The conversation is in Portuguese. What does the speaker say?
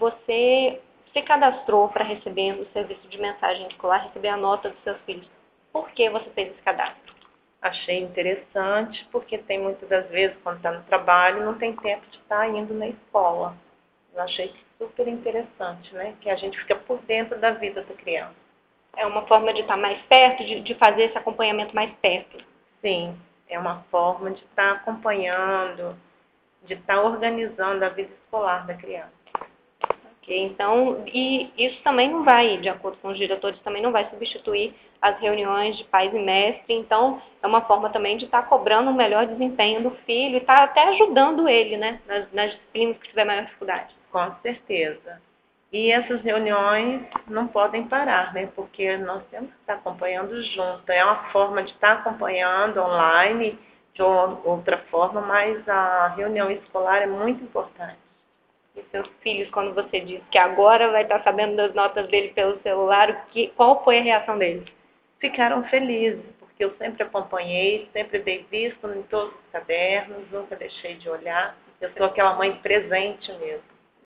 você se cadastrou para receber o serviço de mensagem escolar, receber a nota dos seus filhos. Por que você fez esse cadastro? Achei interessante, porque tem muitas das vezes, quando está no trabalho, não tem tempo de estar indo na escola. Eu achei super interessante, né? Que a gente fica por dentro da vida da criança. É uma forma de estar mais perto, de fazer esse acompanhamento mais perto. Sim, é uma forma de estar acompanhando, de estar organizando a vida escolar da criança. Ok, então, e isso também não vai, de acordo com os diretores, também não vai substituir as reuniões de pais e mestre. Então, é uma forma também de estar cobrando um melhor desempenho do filho e estar até ajudando ele, né, nas disciplinas que tiver maior dificuldade. Com certeza. E essas reuniões não podem parar, né? Porque nós temos que estar acompanhando junto. É uma forma de estar acompanhando online, de outra forma, mas a reunião escolar é muito importante. E seus filhos, quando você disse que agora vai estar sabendo das notas dele pelo celular, qual foi a reação deles? Ficaram felizes, porque eu sempre acompanhei, sempre dei vista em todos os cadernos, nunca deixei de olhar. Eu sou aquela mãe presente mesmo.